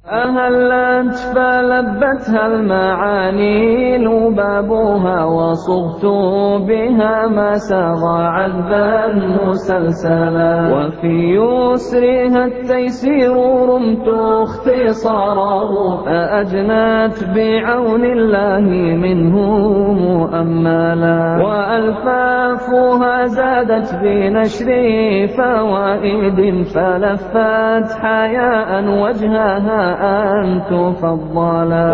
أهلت فلبتها المعاني لبابها وصغت بها ما ساغ عذبا مسلسلا وفي يسرها التيسير رمت اختصاره فأجنت بعون الله منه مؤملا وألفافها زادت بنشر فوائد فلفت حياء وجهها أن تفضلا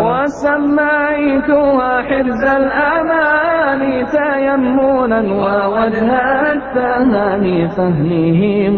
وسميتها حرز الأمان تيمنا ووجه التهاني فهمه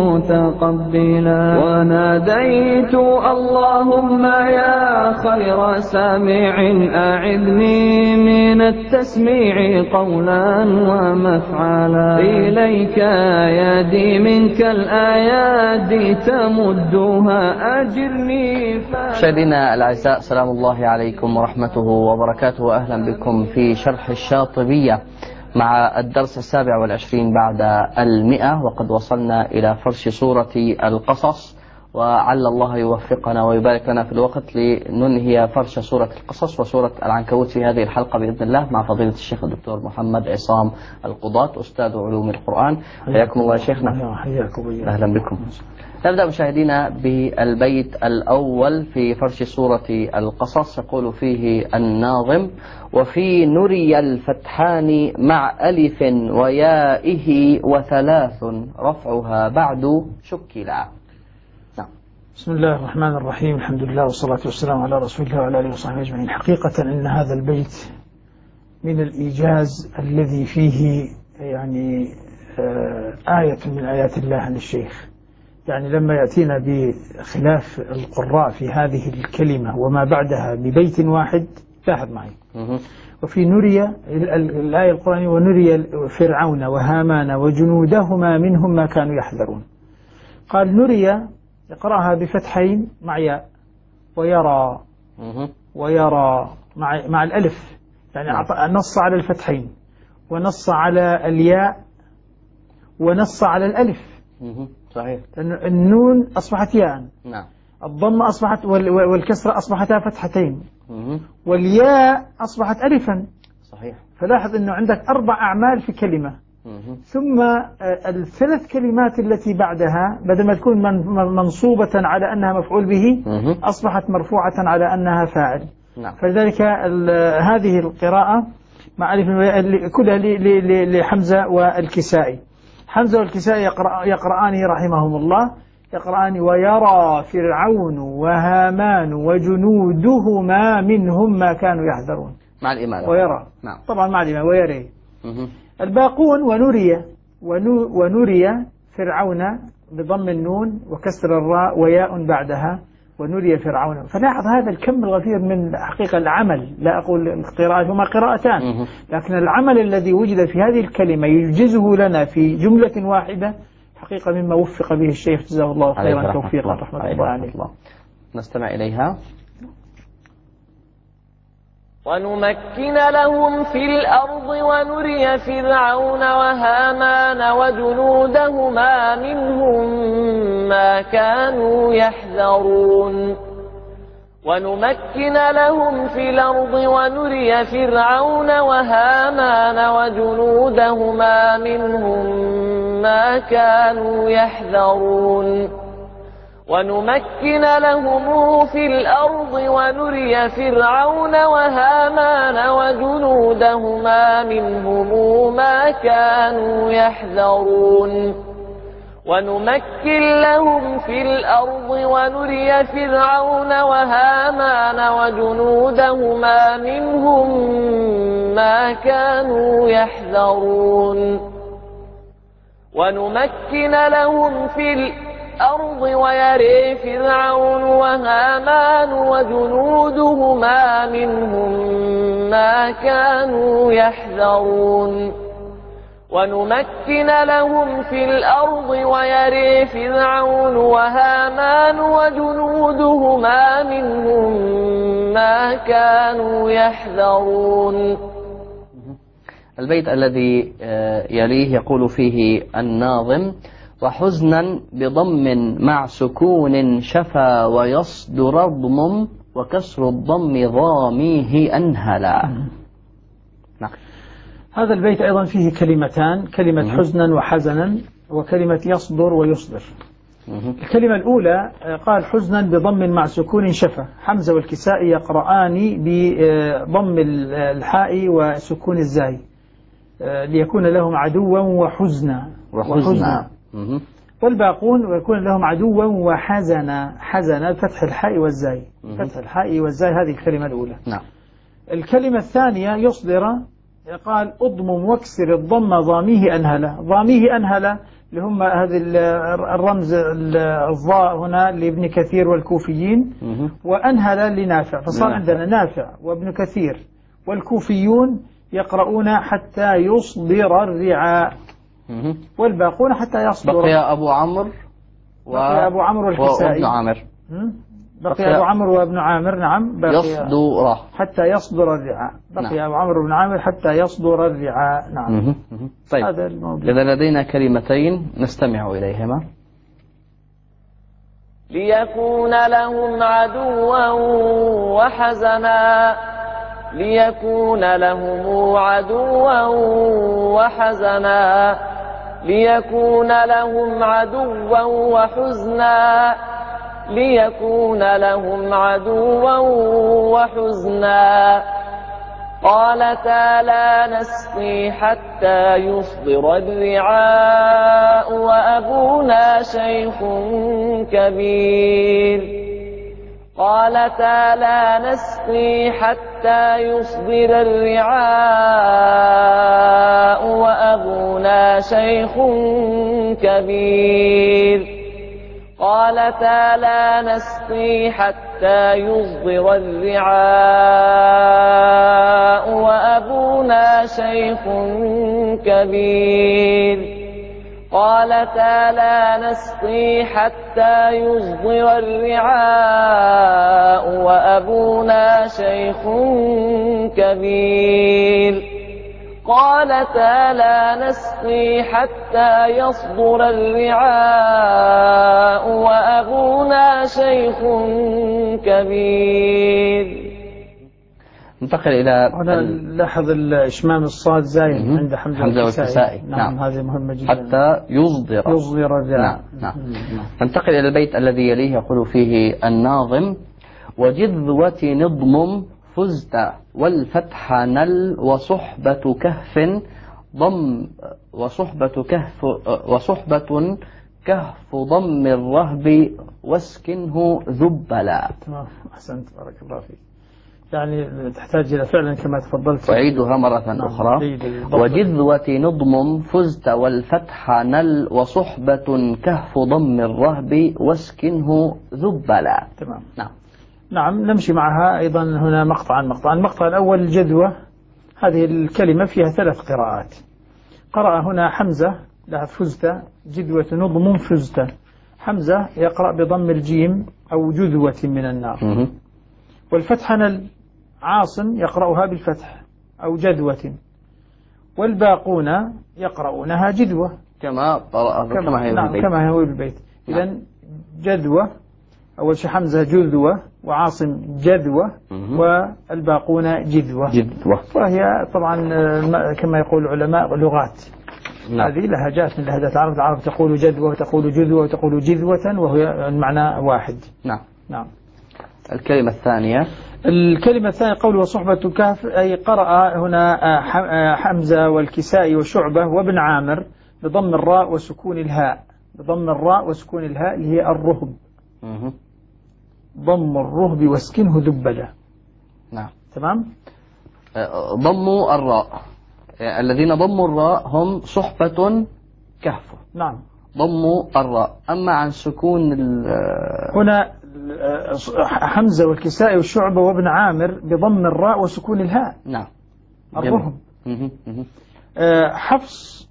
متقبلا وناديت اللهم يا خير سامع أعذني من التسميع قولا ومفعلا إليك يدي منك الآيات تمدها أجرني. مشاهدينا الأعزاء، سلام الله عليكم ورحمته وبركاته، أهلا بكم في شرح الشاطبية مع الدرس 27 بعد 100، وقد وصلنا إلى فرش سورة القصص، وعل الله يوفقنا ويبارك لنا في الوقت لننهي فرش سورة القصص وسورة العنكبوت في هذه الحلقة بإذن الله مع فضيلة الشيخ الدكتور محمد عصام القضاة أستاذ علوم القرآن. حياكم الله شيخنا. أهلا بكم. نبدأ مشاهدينا بالبيت الأول في فرش سورة القصص، يقول فيه الناظم: وفي نري الفتحان مع ألف ويائه وثلاث رفعها بعد شكلا. نعم. بسم الله الرحمن الرحيم، الحمد لله والصلاة والسلام على رسول الله وعلى آله وصحبه أجمعين. حقيقة أن هذا البيت من الإيجاز الذي فيه يعني آية من آيات الله للشيخ. يعني لما يأتينا بخلاف القراء في هذه الكلمة وما بعدها ببيت واحد، لاحظ معي. وفي نري الآية القرآنية: ونري فرعون وهامان وجنودهما منهم ما كانوا يحذرون. قال نري يقرأها بفتحين مع ياء، ويرى ويرى مع الألف، يعني نص على الفتحين ونص على الياء ونص على الألف. صحيح. النون أصبحت ياء، نعم. الضمة أصبحت والكسرة أصبحتا فتحتين، والياء أصبحت ألفا. صحيح. فلاحظ أنه عندك 4 أعمال في كلمة. ثم الثلاث كلمات التي بعدها بدل ما تكون منصوبة على أنها مفعول به أصبحت مرفوعة على أنها فاعل. نعم. فلذلك هذه القراءة مع ألف كلها لحمزة والكسائي. حمزة والكسائي يقرآن رحمهم الله، يقرآن: ويرى فرعون وهامان وجنودهما منهم ما كانوا يحذرون، مع الإمالة. ويرى، نعم، طبعا مع الإمالة ويري. الباقون ونري فرعون بضم النون وكسر الراء وياء بعدها، ونري فرعون. فلاحظ هذا الكم الغفير من حقيقة العمل، لا أقول القراءات هما قراءتان، لكن العمل الذي وجد في هذه الكلمة يجزه لنا في جملة واحدة حقيقة مما وفق به الشيخ جزاه الله خيرا توفيقا رحمة الله عليه. نستمع إليها. ونمكن لهم في الأرض ونري فرعون وهامان وجنودهما منهم ما كانوا يحذرون. ونمكن لهم في الأرض ونري فرعون وهامان وجنودهما منهم ما كانوا يحذرون. ونمكن لهم في الأرض ونري فرعون وهامان وجنودهما منهم ما كانوا يحذرون. ونمكن لهم في الأرض ونري فرعون وهامان وجنودهما منهم ما كانوا يحذرون. ونمكن لهم في الأرض ويري فرعون وهامان وجنودهما منهم ما كانوا يحذرون. ونمكن لهم في الأرض ويري فرعون وهامان وجنودهما منهم ما كانوا يحذرون. البيت الذي يليه يقول فيه الناظم: وحزنا بضم مع سكون شفا ويصدر ضمم وكسر الضم ضاميه أنهلا. نعم. هذا البيت أيضا فيه كلمتان، كلمة حزنا وحزنا وكلمة يصدر ويصدر. الكلمة الأولى قال حزنا بضم مع سكون شفا، حمزة والكسائي يقرآن بضم الحاء وسكون الزاي ليكون لهم عدوا وحزنا. والباقون ويكون لهم عدوا وحزنا، حزنا فتح الحاء والزاي، فتح الحاء والزاي، هذه الكلمة الأولى. نعم. الكلمة الثانية يصدر قال أضمم واكسر الضم ضاميه أنهلا، ضاميه أنهلا اللي هم هذه الرمز الضاء هنا لابن كثير والكوفيين، وأنهلا لنافع، فصار عندنا نافع وابن كثير والكوفيون يقرؤون حتى يصدر الرعاء، والباقون حتى يصدر. بقي أبو عمرو أبو عمرو والكسائي وابن عامر، بقي أبو عمرو وابن عامر. نعم. يصدر حتى يصدر الرعاء، بقي أبو عمرو وابن عامر حتى يصدر الرعاء. نعم. طيب، هذا الموضوع. إذا لدينا كلمتين نستمع إليهما. ليكون لهم عدوا وحزنا، ليكون لهم عدوا وحزنا، ليكون لهم عدوا وحزنا، ليكون لهم عدوا وحزنا. قالتا لا نسقي حتى يصدر الرعاء وأبونا شيخ كبير. قالتا لا نسقي حتى يصدر الرعاء وأبونا شيخ كبير. قالتا لا نسقي حتى يصدر الرعاء وأبونا شيخ كبير. قالتا لا نسقي حتى يصدر الرعاء وأبونا شيخ كبير. قالتا لا نسقي حتى يصدر الرعاء وأبونا شيخ كبير. ننتقل إلى هنا لاحظ الإشمام الصاد زايد عند حمزة والكسائي. نعم. هذه مهمة جدا. حتى يصدر الرعاء. نعم. ننتقل إلى البيت الذي يليه، يقول فيه الناظم: وجذوة نضمم فزت والفتح نل وصحبة كهف ضم وصحبة كهف ضم الرهب واسكنه ذبلا. تمام، أحسنت، بارك الله فيك. يعني تحتاج إلى فعلا كما تفضلت. أعيدها مرة أخرى. وجذوة نضمم فزت والفتح نل وصحبة كهف ضم الرهب واسكنه ذبلا. تمام. نعم. نعم، نمشي معها أيضا هنا مقطعا. المقطع الأول الجذوة، هذه الكلمة فيها 3 قراءات. قرأ هنا حمزة، لا فزت، جذوة نضم فزت. حمزة يقرأ بضم الجيم أو جذوة من النار. والفتح نل، عاصم يقرأها بالفتح أو جذوة. والباقون يقرؤونها جذوة كما هي بالبيت. كما هو بالبيت. إذن جذوة، أول شيء حمزة جذوة وعاصم جذوة والباقون جذوة. وهي طبعا كما يقول العلماء لغات. هذه لهجات من لهجات العرب. العرب تقول جذوة وتقول جذوة وتقول جذوة، وهي المعنى واحد. نعم. الكلمة الثانية قول وصحبة كهف، أي قرأ هنا حمزة والكسائي وشعبة وابن عامر بضم الراء وسكون الهاء، بضم الراء وسكون الهاء اللي هي الرهب. ضم الرهب واسكنه ذبلا. نعم. تمام. ضموا الراء، الذين ضموا الراء هم صحبة كهف. نعم. ضموا الراء. أما عن سكون هنا حمزة والكسائي والشعبة وابن عامر بضم الراء وسكون الهاء. نعم. الرهب. حفص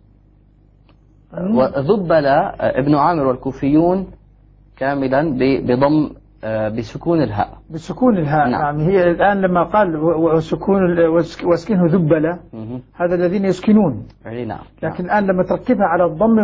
وذبل ابن عامر والكوفيون كاملا بضم بسكون الهاء. بسكون الهاء. نعم. هي الآن لما قال واسكنه ذبلة، هذا الذين يسكنون. نعم. لكن الآن لما تركبها على الضم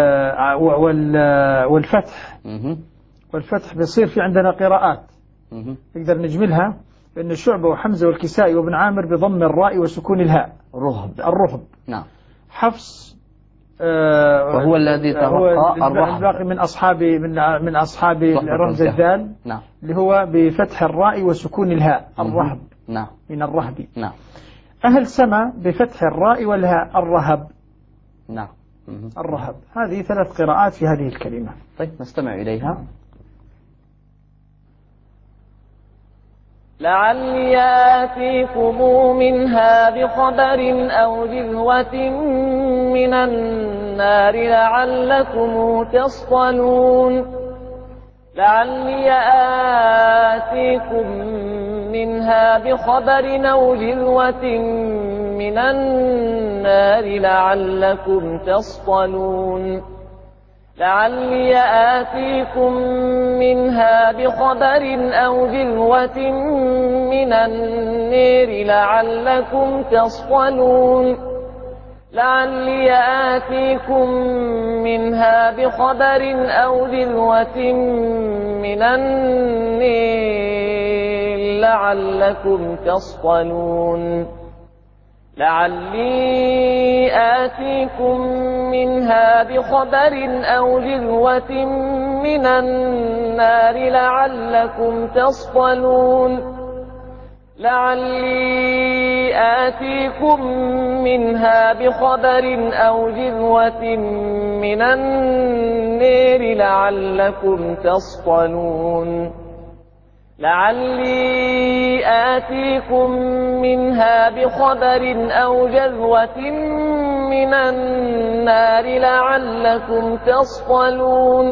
والفتح، والفتح بيصير في عندنا قراءات نقدر نجملها، لأن الشعبة وحمزة والكسائي وابن عامر بضم الراء وسكون الهاء. الرهب. نعم. حفص وهو الذي ترقى الباقي من أصحاب رمز الدال. نعم. اللي هو بفتح الراء وسكون الهاء. الرهب. نعم. من الرهب. نعم. أهل سما بفتح الراء والهاء. الرهب. نعم. الرهب. هذه 3 قراءات في هذه الكلمة. طيب نستمع إليها. لعلي آتيكم منها بخبر أو جذوة من النار لعلكم تصطلون. لعلي آتيكم منها بخبر أو جذوة من النار لعلكم تصطلون. لعلي آتيكم منها بخبر أو جذوة من النار لعلكم تصطلون. لعلي آتيكم منها بخبر أو جذوة من النار لعلكم تصطلون. لعلي آتيكم منها بخبر أو جذوة من النار لعلكم تصطلون. لعلي آتيكم منها بخبر أو جذوة من النار لعلكم تصطلون. لعلي آتيكم منها بخبر أو جذوة من النار لعلكم تصطلون.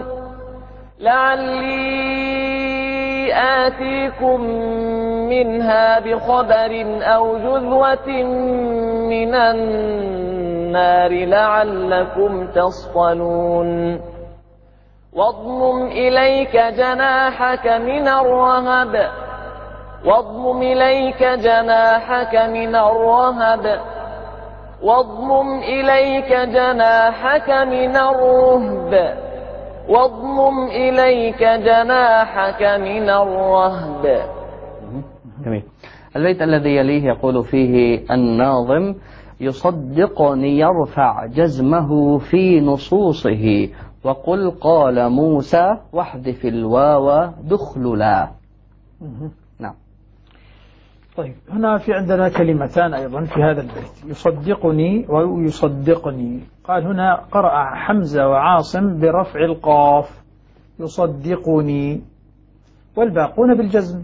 لعلي آتيكم منها بخبر أو جذوة من النار لعلكم تصطلون. واضمم إليك جناحك من الرهب. واضمم إليك جناحك من الرهب. واضمم إليك جناحك من الرهب. واضمم إليك جناحك من الرهب. جميل. البيت الذي يليه يقول فيه الناظم: يصدقني يرفع جزمه في نصوصه، وقل قال موسى واحذف الواو دخللا. نعم. طيب هنا في عندنا كلمتان أيضا في هذا البيت: يصدقني ويصدقني. قال هنا قرأ حمزة وعاصم برفع القاف يصدقني، والباقون بالجزم.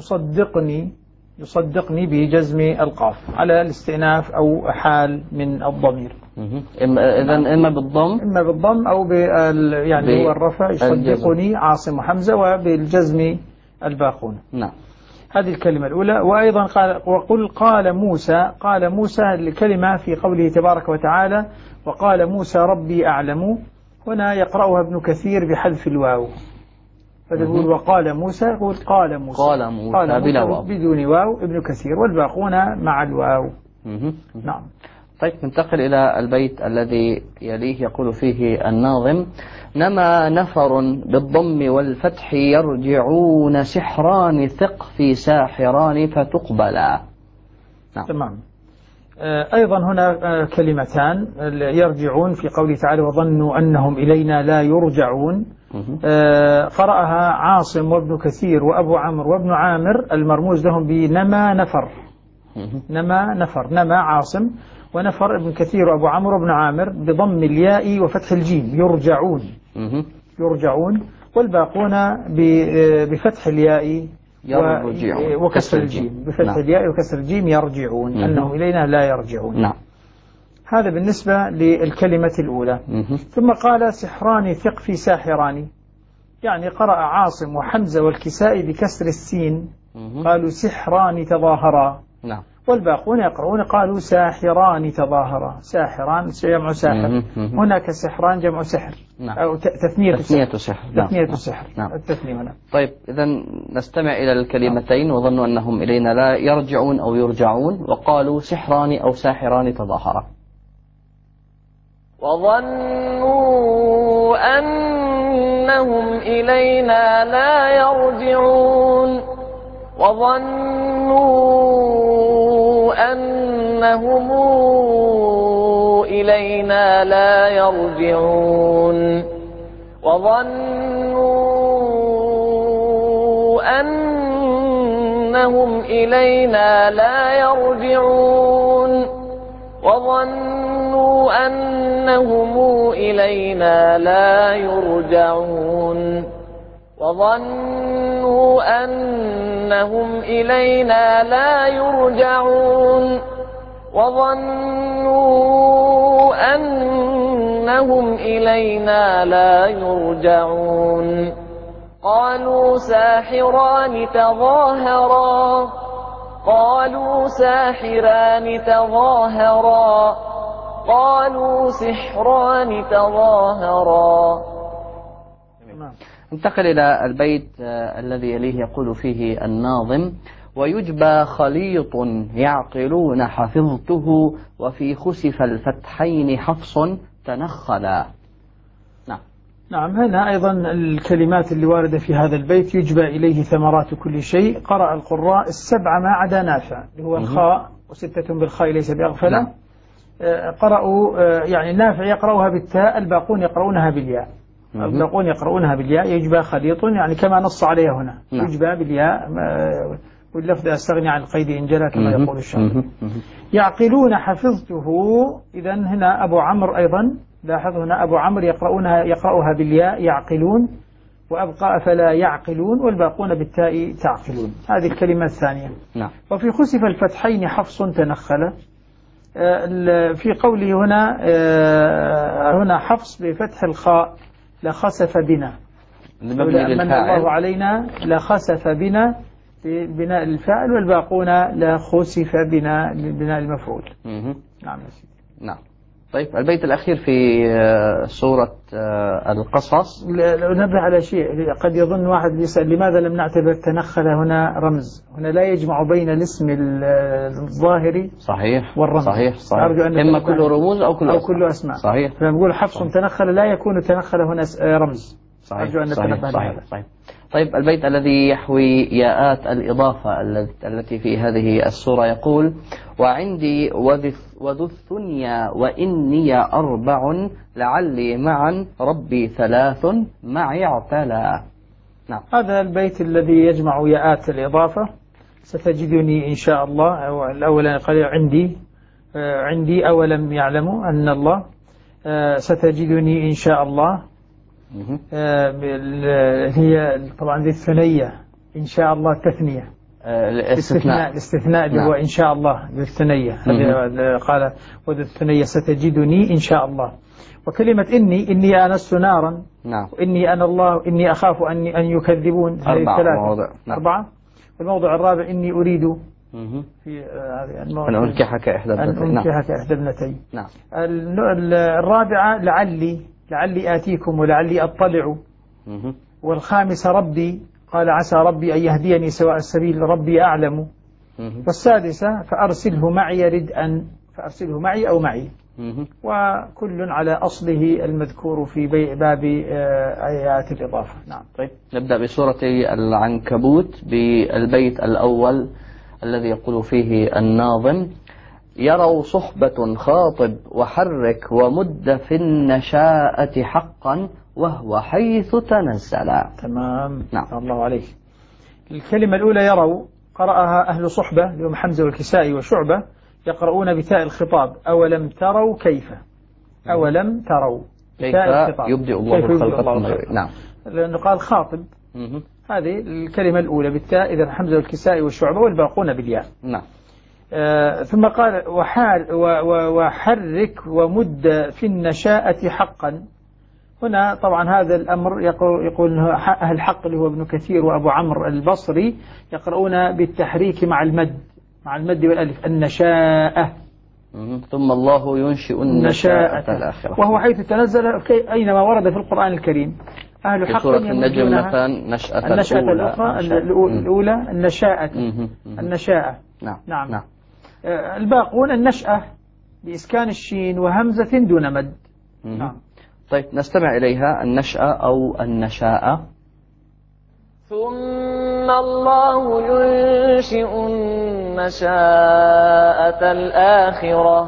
يصدقني بجزم القاف على الاستئناف أو حال من الضمير. إذن إما بالضم أو يعني هو الرفع. يصدقني عاصم وحمزة، وبالجزم الباقون. نعم. هذه الكلمة الأولى. وأيضا قال وقل قال موسى. قال موسى الكلمة في قوله تبارك وتعالى: وقال موسى ربي أعلم. هنا يقرأها ابن كثير بحذف الواو، فيقول وقال موسى، يقول قال موسى بلا واو بدون واو ابن كثير، والباقون مع الواو. نعم. طيب ننتقل إلى البيت الذي يليه يقول فيه الناظم: نما نفر بالضم والفتح يرجعون سحران ثق في ساحران فتقبلا. نعم. تمام. أيضا هنا كلمتان يرجعون في قوله تعالى: وظنوا أنهم إلينا لا يرجعون. قرأها عاصم وابن كثير وأبو عمرو وابن عامر المرموز لهم بنما نفر. نما عاصم، ونفر ابن كثير وأبو عمرو وابن عامر بضم الياء وفتح الجيم يرجعون، والباقون بفتح الياء وكسر الجيم. بفتح الياء وكسر الجيم يرجعون. أنهم إلينا لا يرجعون. نعم. هذا بالنسبة للكلمة الأولى. ثم قال سحران ثق في ساحران، يعني قرأ عاصم وحمزة والكسائي بكسر السين، قالوا سحران تظاهرا. نعم. والباقون يقرؤون قالوا ساحران تظاهرا. ساحران جمع ساحر، هناك سحران جمع سحر، نعم. أو تثنية سحر. تثنية السحر. نعم. التثنية هنا. طيب إذا نستمع إلى الكلمتين. وظنوا أنهم إلينا لا يرجعون أو يرجعون، وقالوا سحران أو ساحران تظاهرا. وظنوا أنهم إلينا لا يرجعون. وظنوا أنهم إلينا لا يرجعون. وظنوا أنهم إلينا لا يرجعون. وظنوا أنهم إلينا لا يرجعون. وظنوا أنهم إلينا لا يرجعون. وظنوا أنهم إلينا لا يرجعون. قالوا ساحران تظاهرا. قالوا ساحران تظاهرا. قالوا سحران تظاهرا. انتقل إلى البيت الذي يليه، يقول فيه الناظم: ويجبى خليط يعقلون حفظته، وفي خسف الفتحين حفص تنخلا. نعم. هنا أيضا الكلمات اللي واردة في هذا البيت: يجبى إليه ثمرات كل شيء. قرأ القراء السبعة ما عدا نافع، اللي هو الخاء، وستة بالخاء ليس بأغفلة. قرأوا يعني نافع يقرأها بالتاء، الباقون يقرؤونها بالياء. الباقون يقرؤونها بالياء. يجبى خليط يعني كما نص عليها هنا، يجبى بالياء، واللفظ أستغني عن القيد إن جلى كما يقول الشاعر. يعقلون حفظته. إذا هنا أبو عمرو أيضا، لاحظ هنا أبو عمرو يقرأها بالياء يعقلون، وأبقى أفلا يعقلون، والباقون بالتاء تعقلون. هذه الكلمة الثانية. نعم. وفي خسف الفتحين حفص تنخل. في قوله هنا حفص بفتح الخاء: لخسف بنا، من الله علينا لخسف بنا ببناء الفاعل، والباقون لا خسف بنا لبناء المفعول. نعم. نعم. طيب البيت الأخير في سورة القصص. نبه على شيء، قد يظن واحد يسأل: لماذا لم نعتبر تنخل هنا رمز؟ هنا لا يجمع بين الاسم الظاهري صحيح والرمز. صحيح. إما كله رموز أو كله أسماء. صحيح. فنقول حفص تنخل لا يكون تنخل هنا رمز. صحيح. أرجو أن نتنبه لهذا. صحيح. طيب البيت الذي يحوي ياءات الإضافة التي في هذه السورة يقول: وعندي وذو الثنيا وإني أربع، لعلي معا ربي ثلاث معي اعتلى. نعم. هذا البيت الذي يجمع ياءات الإضافة. ستجدني إن شاء الله. الأول قال عندي أولم يعلموا أن الله. ستجدني إن شاء الله. هي طبعا ذي الثنية إن شاء الله تثنية، الاستثناء اللي هو إن شاء الله ذي الثنية. قال وذي الثنية ستجدني إن شاء الله. وكلمة إني آنست نارا. نعم. وإني أنا الله إني أخاف أن يكذبون. أربعة. والموضع الرابع: إني أريد في أن أنكحك إحدى ابنتين. نعم. الرابعة: لعلي آتيكم ولعلي أطلع. والخامسة: ربي، قال عسى ربي أن يهديني سواء السبيل ربي أعلم. والسادسة: فأرسله معي ردءا، فأرسله معي أو معي. وكل على أصله المذكور في باب آيات الإضافة. نعم. طيب نبدأ بسورة العنكبوت بالبيت الأول الذي يقول فيه الناظم: يروا صحبة خاطب وحرك ومد في النشاءة حقا، وهو حيث تنزل. تمام. نعم. الله عليك. الكلمة الأولى يروا قرأها أهل صحبة اليوم حمزة والكسائي وشعبة، يقرؤون بتاء الخطاب: أولم تروا كيف. أولم تروا كيف يبدئ الله الخلق. نعم. لأنه قال خاطب. هذه الكلمة الأولى بالتاء، إذا حمزة والكسائي والشعبة، والباقون بالياء. نعم. ثم قال وحرك ومد في النشاءة حقا. هنا طبعا هذا الأمر يقول أهل الحق اللي هو ابن كثير وأبو عمرو البصري يقرؤون بالتحريك مع المد، مع المد والألف النشاءة. ثم الله ينشئ النشاءة الآخرة، وهو حيث تنزل أينما ورد في القرآن الكريم. أهل في حق سورة النجم مثلا النشأة الأخرى الأولى النشاءة. النشاءة. نعم. الباقون النشأة بإسكان الشين وهمزة دون مد. نعم. طيب نستمع إليها النشأة أو النشاءة. ثم الله ينشئ النشاءة الآخرة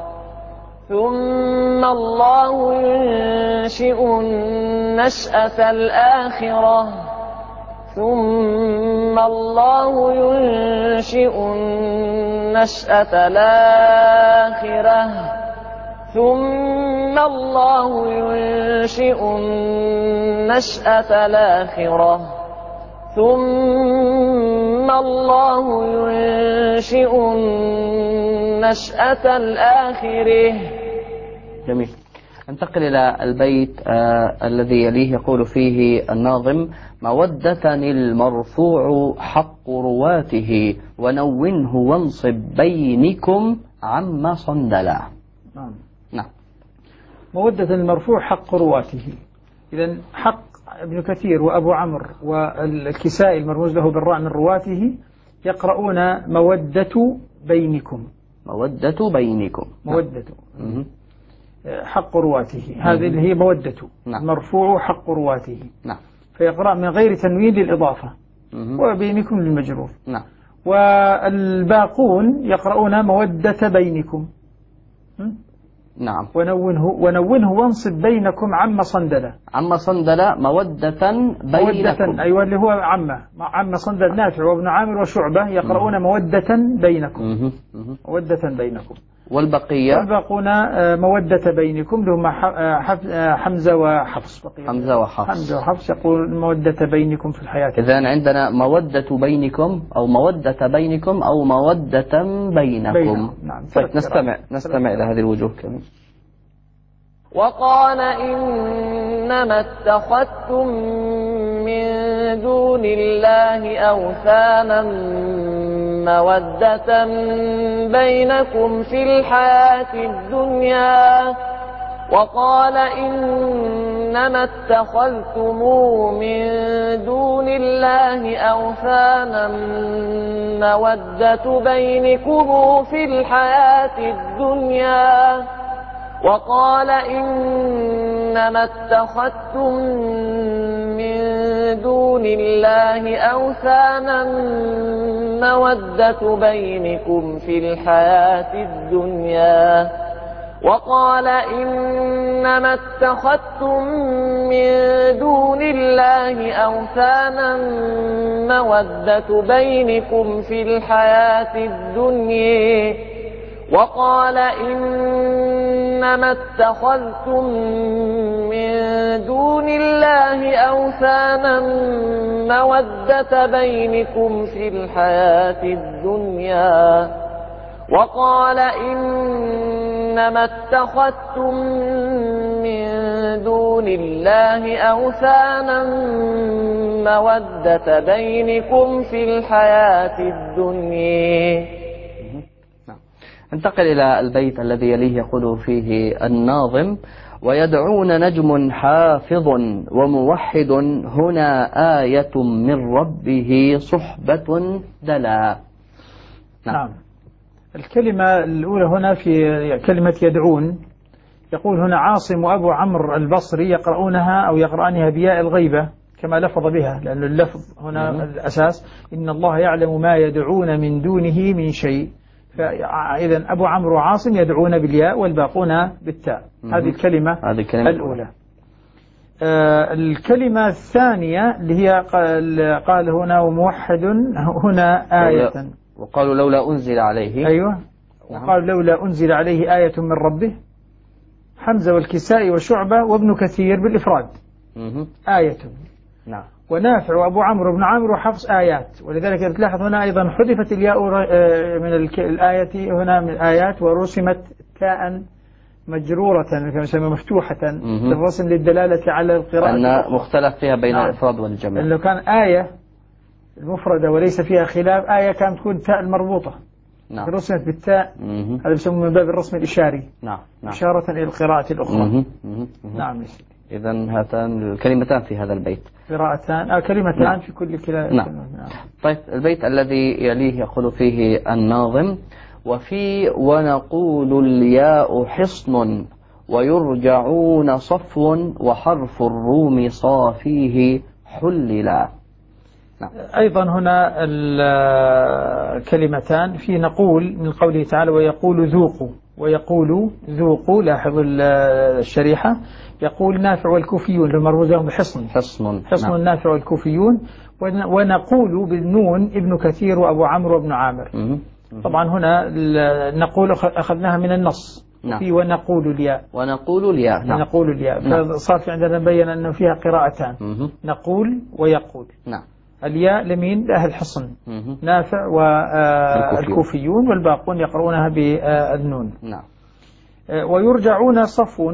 ثم الله ينشئ النشأة الآخرة ثم الله ينشئ النشأة الآخرة ثم الله ينشئ النشأة الآخرة ثم الله ينشئ النشأة الآخرة. جميل. انتقل إلى البيت الذي يليه، يقول فيه الناظم: مودة المرفوع حق رواته ونونه وانصب بينكم عم صندلا. نعم. مودة المرفوع حق رواته. إذن حق ابن كثير وأبو عمرو والكسائي المرموز له بالراء من رواته يقرؤون مودة بينكم. مودة بينكم. مودة. حق رواته، هذه هي مودة. مرفوع حق رواته. نعم. فيقرأ من غير تنوين للإضافة وبينكم للمجرور. نعم. والباقون يقرؤون مودة بينكم. نعم. ونونه وانصب بينكم عم صندلة. عم صندلة مودة بينكم. أيوة اللي هو عم صندل نافع وابن عامر وشعبة يقرؤون مودة بينكم. مودة بينكم. والباقون مودة بينكم لهم حمزة وحفص. حمزة وحفص يقول مودة بينكم في الحياة. إذن عندنا مودة بينكم أو مودة بينكم أو مودة بينكم. نعم. طيب نستمع إلى هذه الوجوه كمان. وقال إنما اتخذتم من دون الله أوثانا مودة بينكم في الحياة الدنيا وقال إنما اتخذتم من دون الله أوثانا مودة بينكم في الحياة الدنيا وقال إنما اتخذتم من دون الله أوثانا مودة بينكم في الحياة الدنيا وقال إنما اتخذتم من دون الله أوثانا مودة بينكم في الحياة الدنيا وقال إنما اتخذتم من دون الله أوثانا مودة بينكم في الحياة الدنيا وقال إنما اتخذتم من دون الله أوثانا مودة بينكم في الحياة الدنيا. انتقل إلى البيت الذي يليه، يقول فيه الناظم: ويدعون نجم حافظ وموحد هنا آية من ربه صحبة دلا. نعم. الكلمة الأولى هنا في كلمة يدعون، يقول هنا عاصم وأبو عمرو البصري يقرؤونها أو يقرأنها بياء الغيبة كما لفظ بها، لأن اللفظ هنا الأساس إن الله يعلم ما يدعون من دونه من شيء. فإذا أبو عمرو وعاصم يدعون بالياء والباقون بالتاء. هذه الكلمة الأولى. الكلمة الثانية اللي هي قال هنا وموحد هنا آية، وقالوا لولا أنزل عليه. أيوة. وقالوا لولا أنزل عليه آية من ربه. حمزة والكسائي وشعبة وابن كثير بالإفراد. آية. نعم. ونافع وأبو عمرو بن عامر وحفص آيات، ولذلك تلاحظ هنا أيضا حذفت الياء من الآية هنا من آيات ورسمت تاء مجرورة كما يسمى مفتوحة للرسم للدلالة على القراءة أن مختلف فيها بين الإفراد والجمع. لو كان آية المفردة وليس فيها خلاف، آية كانت تكون تاء المربوطة نعم. رسمت بالتاء هذا يسمى من باب الرسم الإشاري. نعم. نعم. إشارة إلى القراءة الأخرى. نعم. إذن هاتان الكلمتان في هذا البيت قراءتان كلمتان. نعم. في كل كلمة. نعم. طيب البيت الذي يليه يقول فيه الناظم: وفي ونقول الياء حصن ويرجعون صفو وحرف الروم صافيه حللا. نعم. أيضا هنا الكلمتان في نقول من قوله تعالى: ويقول ذوقوا، ويقول ذوقوا. لاحظوا الشريحة، يقول نافع والكوفيون المرموز لهم بحصن. حصن. نعم. نافع والكوفيون. ونقول بالنون ابن كثير وأبو عمرو وابن عامر. طبعا هنا نقول أخذناها من النص. نعم. في ونقول الياء. ونقول الياء. نعم. نقول الياء. نعم. فصار في عندنا نبين أنه فيها قراءتان. نقول ويقول. نعم. الياء لمين؟ لأهل الحصن. نافع والكوفيون والباقون يقرؤونها بالنون. نعم. ويرجعون صفو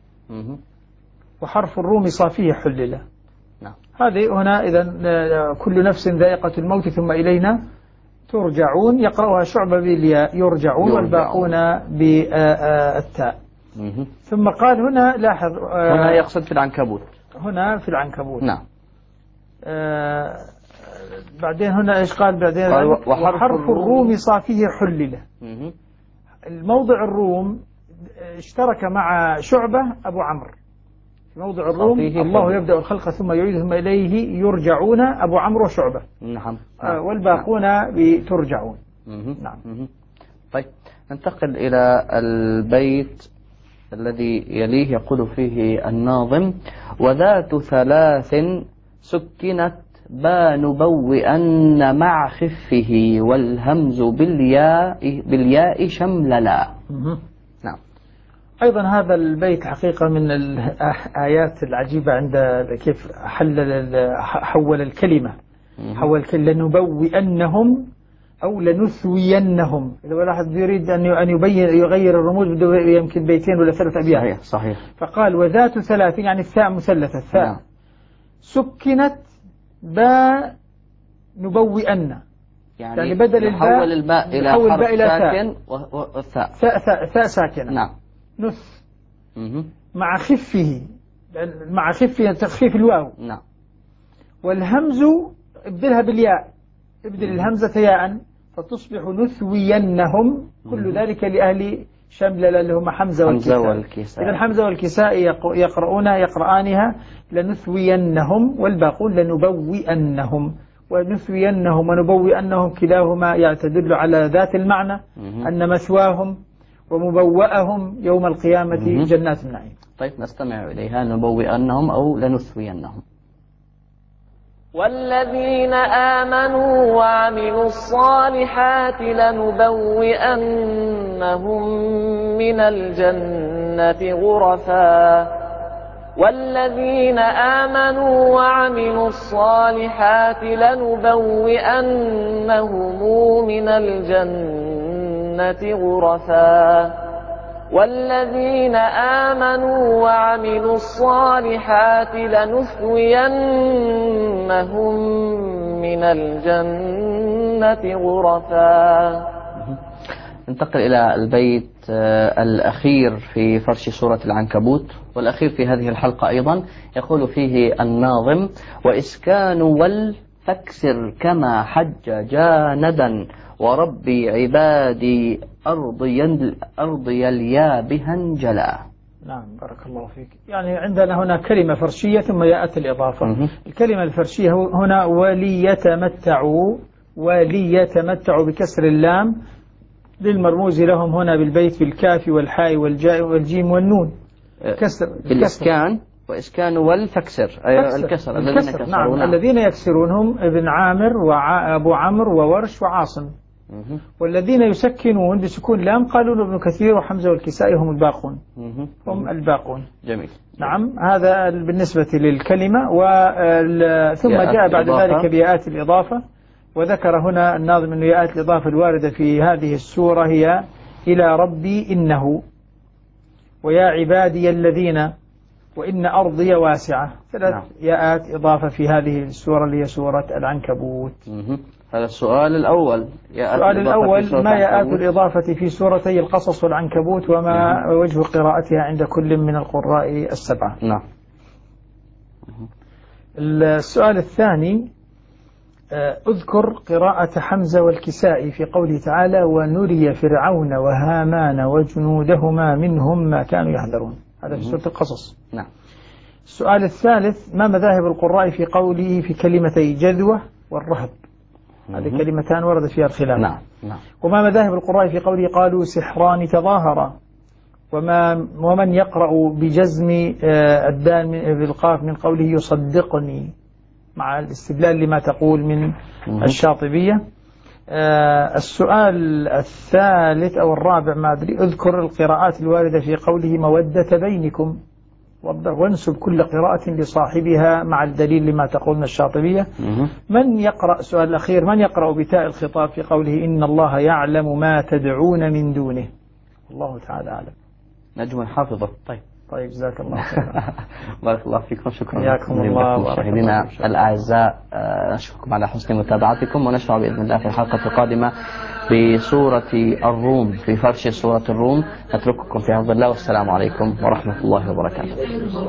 وحرف الروم صافيه حللة. نعم. هذه هنا إذن كل نفس ذائقة الموت ثم إلينا ترجعون، يقرأها شعبة بالياء يرجعون والباقون بالتاء. ثم قال هنا لاحظ هنا يقصد في العنكبوت. هنا في العنكبوت. نعم. بعدين هنا إيش قال بعدين؟ وحرف الروم صافيه حللة. الموضع الروم اشترك مع شعبة أبو عمرو في موضع الروم. الله يبدأ الخلق ثم يعيد ثم إليه يرجعون أبو عمرو وشعبة. نعم. والباقون بترجعون. نعم. طيب ننتقل إلى البيت الذي يليه يقول فيه الناظم: وذات ثلاث سكنت نبوئن مع خفه والهمز بالياء شمللا. نعم. أيضا هذا البيت حقيقة من الآيات العجيبة عند كيف حول الكلمة. حول لنبوئنهم أو لنثوينهم. إذا واحد يريد أن يغير الرموز بده يمكن بيتين ولا 3 أبيات. صحيح. فقال وذات ثلاث يعني الثاء مثلثة. الثاء. نعم. سكنت نبوئن يعني بدل يحول الباء إلى حرف ساكن والثاء ثاء ساكنة. نعم. نث مع خفه تخفيف الواو. نعم. والهمز ابدلها بالياء، ابدل الهمزة ياء فتصبح نثوينهم. كل ذلك لأهل شمل اللي هم حمزة والكساء. إذا حمزة والكساء يقرآنها لنثوينهم والباقون لنبوئنهم. ونثوينهم ونبوئنهم كلاهما تدل على ذات المعنى، أن مثواهم ومبوأهم يوم القيامة جنات النعيم. طيب نستمع إليها: نبوئنهم أو لنثوينهم. والذين آمنوا وعملوا الصالحات لنبوئنهم من الجنة غرفا. والذين آمنوا وعملوا الصالحات لنبوئنهم من الجنة غرفا. والذين آمنوا وعملوا الصالحات لنثوينهم من الجنة غرفا. ننتقل إلى البيت الأخير في فرش سورة العنكبوت والأخير في هذه الحلقة أيضا. يقول فيه الناظم: وإسكان والفكسر كما حج جاندا وربي عبادي أرضي اليا بها انجلا. نعم بارك الله فيك. يعني عندنا هنا كلمة فرشية ثم يأتي الإضافة. الكلمة الفرشية هنا وليتمتعوا بكسر اللام للمرموز لهم هنا بالبيت بالكاف والحاء والجاء والجيم والنون. بالإسكان وإسكان والفكسر الكسر. نعم. الذين يكسرونهم ابن عامر وأبو عمرو وورش وعاصم. والذين يسكنون بسكون لام قالوا ابن كثير وحمزة والكسائي هم الباقون. هم الباقون. جميل. نعم. هذا بالنسبة للكلمة. ثم جاء بعد ذلك بياءات الإضافة. وذكر هنا الناظم أن ياءات الإضافة الواردة في هذه السورة هي إلى ربي إنه ويا عبادي الذين وإن أرضي واسعة. 3 ياءات إضافة في هذه السورة اللي هي سورة العنكبوت. هذا السؤال الأول. السؤال الأول: ما يآت الإضافة في سورتي القصص والعنكبوت، وما وجه قراءتها عند كل من القراء السبعة؟ نعم. السؤال الثاني: اذكر قراءة حمزة والكسائي في قوله تعالى: ونري فرعون وهامان وجنودهما منهم ما كانوا يحذرون. هذا في سورة القصص. نعم. السؤال الثالث: ما مذاهب القراء في قوله في كلمتي جذوة والرهب؟ هذه كلمتان ورد فيها الخلاف. نعم. نعم. وما مذاهب القراء في قوله قالوا سحران تظاهرا؟ ومن يقرأ بجزم الدال بالقاف من قوله يصدقني، مع الاستدلال لما تقول من الشاطبية. السؤال الثالث أو الرابع ما أدري: اذكر القراءات الواردة في قوله مودة بينكم، وانسب كل قراءة لصاحبها مع الدليل لما تقول من الشاطبية. من يقرأ السؤال الأخير: من يقرأ بتاء الخطاب في قوله إن الله يعلم ما تدعون من دونه؟ الله تعالى أعلم. نجم حافظة. طيب جزاك الله خيرا. بارك الله فيكم. شكرا حياكم الله. مشاهدينا الأعزاء، نشكركم على حسن متابعتكم، ونشرع بإذن الله في الحلقة القادمة بسورة الروم، في فرش سورة الروم. نترككم في حفظ الله، والسلام عليكم ورحمة الله وبركاته.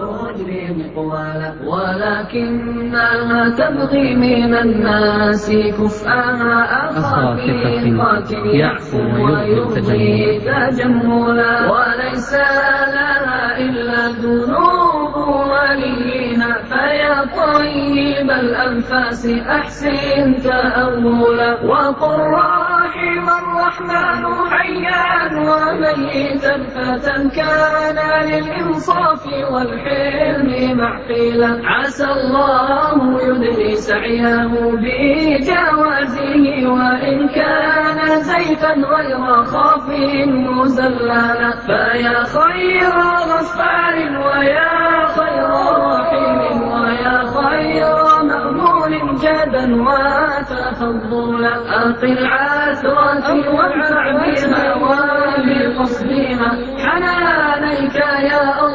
ولكنها تبغي من الناس كفءها أخافي يعفو ويبغي تجملا، وليس لها إلا ذنوب ولينا، فيا طيب الأنفاس أحسن تأولا، وقل رحم الرحمن حيا وميتا فتى كان للإنصاف والحلم معقلا، عسى الله يدري سعيه بجوازه، وإن كان زيفا غير خاف مزللا، فيا خير غفار ويا خير رحيم ويا خير مأمول جدا وتفضلا، أقل عثرة وادفع بها وبقصدها حنانيك يا